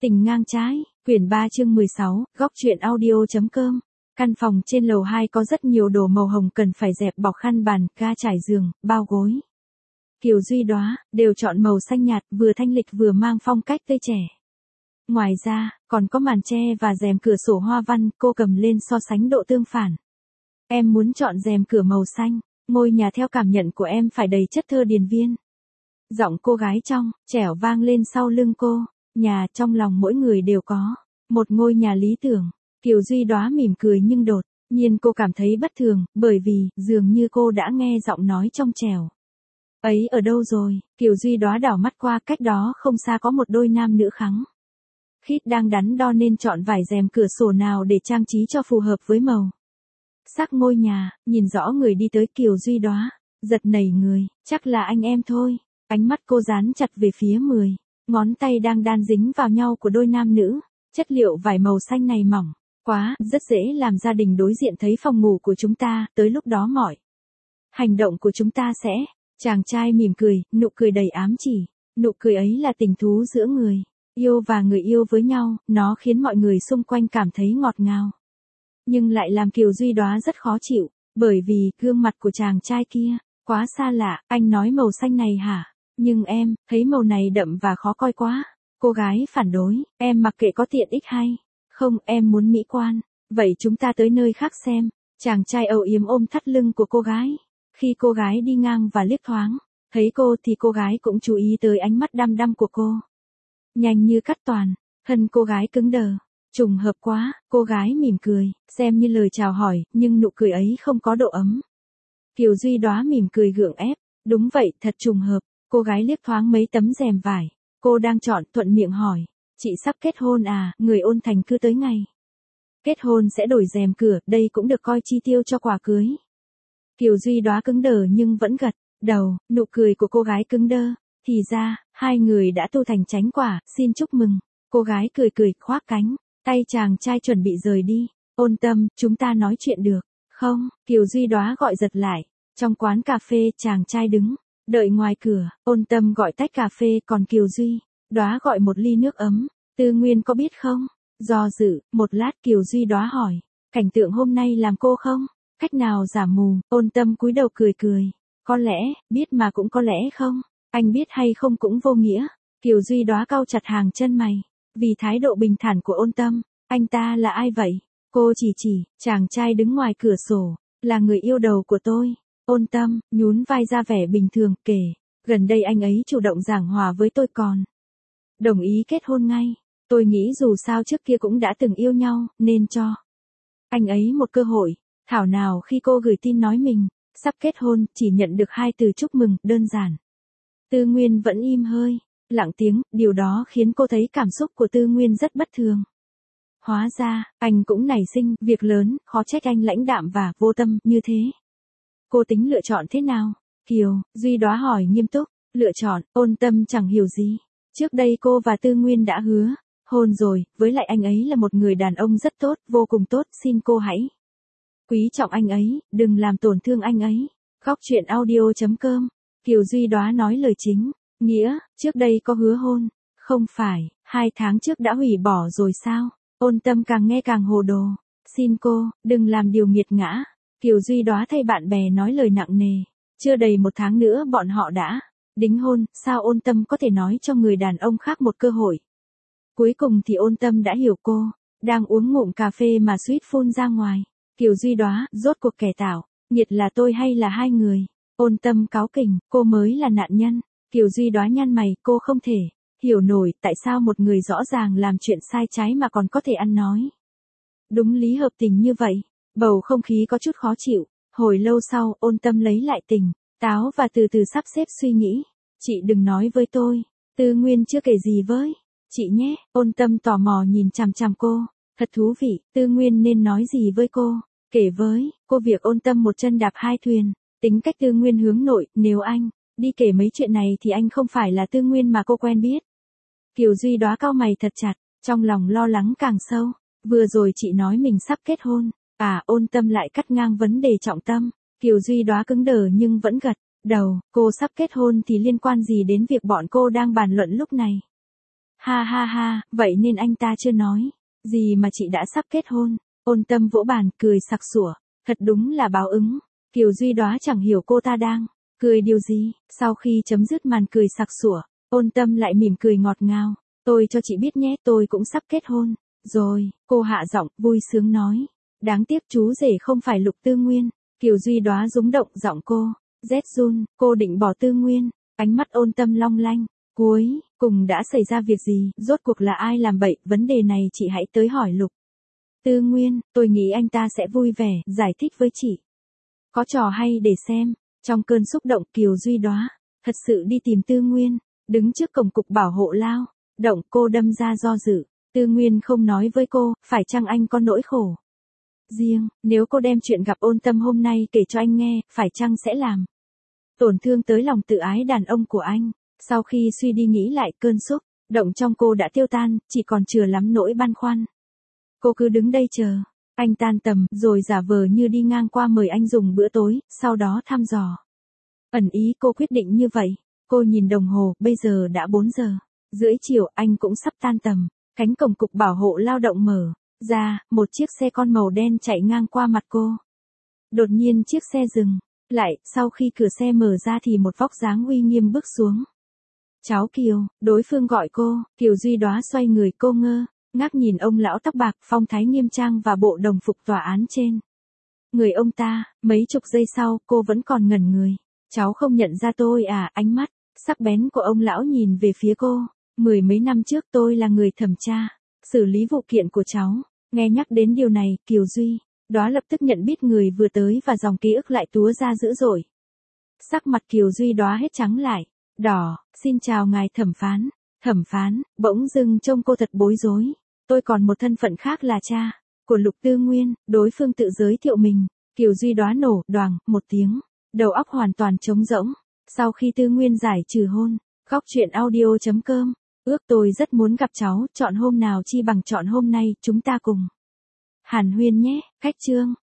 Tình ngang trái, quyển 3 chương 16, góc truyện audio.com. Căn phòng trên lầu 2 có rất nhiều đồ màu hồng cần phải dẹp, bọc khăn bàn, ga trải giường, bao gối. Kiều Duy Đóa, đều chọn màu xanh nhạt, vừa thanh lịch vừa mang phong cách tươi trẻ. Ngoài ra, còn có màn che và rèm cửa sổ hoa văn, cô cầm lên so sánh độ tương phản. Em muốn chọn rèm cửa màu xanh, ngôi nhà theo cảm nhận của em phải đầy chất thơ điền viên. Giọng cô gái trong, trẻo vang lên sau lưng cô. Nhà trong lòng mỗi người đều có một ngôi nhà lý tưởng. Kiều Duy Đóa mỉm cười nhưng đột nhiên cô cảm thấy bất thường, bởi vì dường như cô đã nghe giọng nói trong trẻo. Ấy ở đâu rồi? Kiều Duy Đóa đảo mắt qua, cách đó không xa có một đôi nam nữ khắng khít đang đắn đo nên chọn vải rèm cửa sổ nào để trang trí cho phù hợp với màu sắc ngôi nhà. Nhìn rõ người đi tới, Kiều Duy Đóa giật nảy người, chắc là anh em thôi. Ánh mắt cô dán chặt về phía 10 ngón tay đang đan dính vào nhau của đôi nam nữ. Chất liệu vải màu xanh này mỏng quá, rất dễ làm gia đình đối diện thấy phòng ngủ của chúng ta, tới lúc đó mọi hành động của chúng ta sẽ... Chàng trai mỉm cười, nụ cười đầy ám chỉ. Nụ cười ấy là tình thú giữa người yêu và người yêu với nhau, nó khiến mọi người xung quanh cảm thấy ngọt ngào. Nhưng lại làm Kiều Duy Đóa rất khó chịu, bởi vì gương mặt của chàng trai kia quá xa lạ. Anh nói màu xanh này hả? Nhưng em thấy màu này đậm và khó coi quá. Cô gái phản đối, em mặc kệ có tiện ích hay không, em muốn mỹ quan. Vậy chúng ta tới nơi khác xem. Chàng trai âu yếm ôm thắt lưng của cô gái. Khi cô gái đi ngang và liếc thoáng thấy cô thì cô gái cũng chú ý tới ánh mắt đăm đăm của cô. Nhanh như cắt toàn, thân cô gái cứng đờ. Trùng hợp quá, cô gái mỉm cười, xem như lời chào hỏi, nhưng nụ cười ấy không có độ ấm. Kiều Duy Đóa mỉm cười gượng ép, đúng vậy, thật trùng hợp. Cô gái liếc thoáng mấy tấm rèm vải cô đang chọn, thuận miệng hỏi, chị sắp kết hôn à? Người ôn thành cư tới ngày kết hôn sẽ đổi rèm cửa, đây cũng được coi chi tiêu cho quà cưới. Kiều Duy Đóa cứng đờ nhưng vẫn gật đầu. Nụ cười của cô gái cứng đơ. Thì ra, hai người đã tu thành chánh quả, xin chúc mừng. Cô gái cười cười, khoác cánh tay chàng trai chuẩn bị rời đi. Ôn Tâm, chúng ta nói chuyện được không? Kiều Duy Đóa gọi giật lại. Trong quán cà phê, chàng trai đứng đợi ngoài cửa. Ôn Tâm gọi tách cà phê, còn Kiều Duy Đóa gọi một ly nước ấm. Tư Nguyên có biết không? Do dự một lát, Kiều Duy Đóa hỏi, cảnh tượng hôm nay làm cô không cách nào giả mù? Ôn Tâm cúi đầu cười cười. Có lẽ, biết mà cũng có lẽ không. Anh biết hay không cũng vô nghĩa. Kiều Duy Đóa cau chặt hàng chân mày. Vì thái độ bình thản của Ôn Tâm, anh ta là ai vậy? Cô chỉ, chàng trai đứng ngoài cửa sổ, là người yêu đầu của tôi. Ôn Tâm, nhún vai ra vẻ bình thường, kể, gần đây anh ấy chủ động giảng hòa với tôi còn đồng ý kết hôn ngay. Tôi nghĩ dù sao trước kia cũng đã từng yêu nhau, nên cho anh ấy một cơ hội. Thảo nào khi cô gửi tin nói mình sắp kết hôn, chỉ nhận được 2 từ chúc mừng, đơn giản. Tư Nguyên vẫn im hơi lặng tiếng, điều đó khiến cô thấy cảm xúc của Tư Nguyên rất bất thường. Hóa ra, anh cũng nảy sinh việc lớn, khó trách anh lãnh đạm và vô tâm như thế. Cô tính lựa chọn thế nào? Kiều Duy Đóa hỏi nghiêm túc. Lựa chọn? Ôn Tâm chẳng hiểu gì. Trước đây cô và Tư Nguyên đã hứa hôn rồi, với lại anh ấy là một người đàn ông rất tốt, vô cùng tốt, xin cô hãy quý trọng anh ấy, đừng làm tổn thương anh ấy. Góc truyện audio.com. Kiều Duy Đóa nói lời chính nghĩa, trước đây có hứa hôn, không phải 2 tháng trước đã hủy bỏ rồi sao? Ôn Tâm càng nghe càng hồ đồ. Xin cô, đừng làm điều nghiệt ngã. Kiều Duy Đóa thay bạn bè nói lời nặng nề. Chưa đầy 1 tháng nữa bọn họ đã đính hôn, sao Ôn Tâm có thể nói cho người đàn ông khác một cơ hội? Cuối cùng thì Ôn Tâm đã hiểu cô, đang uống ngụm cà phê mà suýt phun ra ngoài. Kiều Duy Đóa, rốt cuộc kẻ tạo nghiệt là tôi hay là hai người? Ôn Tâm cáu kỉnh, cô mới là nạn nhân. Kiều Duy Đóa nhăn mày, cô không thể hiểu nổi tại sao một người rõ ràng làm chuyện sai trái mà còn có thể ăn nói đúng lý hợp tình như vậy. Bầu không khí có chút khó chịu. Hồi lâu sau, Ôn Tâm lấy lại tỉnh táo và từ từ sắp xếp suy nghĩ. Chị đừng nói với tôi, Tư Nguyên chưa kể gì với chị nhé. Ôn Tâm tò mò nhìn chằm chằm cô. Thật thú vị, Tư Nguyên nên nói gì với cô? Kể với cô việc Ôn Tâm một chân đạp 2 thuyền. Tính cách Tư Nguyên hướng nội, nếu anh đi kể mấy chuyện này thì anh không phải là Tư Nguyên mà cô quen biết. Kiều Duy Đóa cau mày thật chặt, trong lòng lo lắng càng sâu. Vừa rồi chị nói mình sắp kết hôn. À, Ôn Tâm lại cắt ngang vấn đề trọng tâm. Kiều Duy Đóa cứng đờ nhưng vẫn gật đầu. Cô sắp kết hôn thì liên quan gì đến việc bọn cô đang bàn luận lúc này? Ha ha ha, vậy nên anh ta chưa nói. Gì mà chị đã sắp kết hôn. Ôn Tâm vỗ bàn, cười sặc sủa. Thật đúng là báo ứng. Kiều Duy Đóa chẳng hiểu cô ta đang cười điều gì. Sau khi chấm dứt màn cười sặc sủa, Ôn Tâm lại mỉm cười ngọt ngào. Tôi cho chị biết nhé, tôi cũng sắp kết hôn. Rồi, cô hạ giọng, vui sướng nói. Đáng tiếc chú rể không phải Lục Tư Nguyên. Kiều Duy Đóa rúng động giọng cô. Rét run, cô định bỏ Tư Nguyên. Ánh mắt Ôn Tâm long lanh. Cuối cùng đã xảy ra việc gì, rốt cuộc là ai làm bậy, vấn đề này chị hãy tới hỏi Lục Tư Nguyên, tôi nghĩ anh ta sẽ vui vẻ, giải thích với chị. Có trò hay để xem. Trong cơn xúc động Kiều Duy Đóa thật sự đi tìm Tư Nguyên, đứng trước cổng cục bảo hộ lao động, cô đâm ra do dự. Tư Nguyên không nói với cô, phải chăng anh có nỗi khổ riêng, nếu cô đem chuyện gặp Ôn Tâm hôm nay kể cho anh nghe, phải chăng sẽ làm tổn thương tới lòng tự ái đàn ông của anh. Sau khi suy đi nghĩ lại, cơn xúc động trong cô đã tiêu tan, chỉ còn chừa lắm nỗi băn khoăn. Cô cứ đứng đây chờ anh tan tầm, rồi giả vờ như đi ngang qua mời anh dùng bữa tối, sau đó thăm dò. Ẩn ý cô quyết định như vậy. Cô nhìn đồng hồ, bây giờ đã 4 giờ rưỡi chiều, anh cũng sắp tan tầm. Cánh cổng cục bảo hộ lao động mở ra, một chiếc xe con màu đen chạy ngang qua mặt cô. Đột nhiên chiếc xe dừng lại, sau khi cửa xe mở ra thì một vóc dáng uy nghiêm bước xuống. Cháu Kiều, đối phương gọi cô. Kiều Duy Đóa xoay người, cô ngơ ngác nhìn ông lão tóc bạc, phong thái nghiêm trang và bộ đồng phục tòa án trên người ông ta. Mấy chục giây sau, cô vẫn còn ngẩn người. Cháu không nhận ra tôi à? Ánh mắt sắc bén của ông lão nhìn về phía cô. 10 mấy năm trước tôi là người thẩm tra xử lý vụ kiện của cháu. Nghe nhắc đến điều này, Kiều Duy Đóa lập tức nhận biết người vừa tới và dòng ký ức lại túa ra dữ dội. Sắc mặt Kiều Duy Đóa hết trắng lại đỏ. Xin chào ngài thẩm phán. Thẩm phán, bỗng dưng trông cô thật bối rối. Tôi còn một thân phận khác là cha của Lục Tư Nguyên. Đối phương tự giới thiệu mình. Kiều Duy Đóa nổ đoàng một tiếng, đầu óc hoàn toàn trống rỗng. Sau khi Tư Nguyên giải trừ hôn, Góc Chuyện Audio.com. Ước tôi rất muốn gặp cháu, chọn hôm nào chi bằng chọn hôm nay, chúng ta cùng hàn huyên nhé. Khách chương.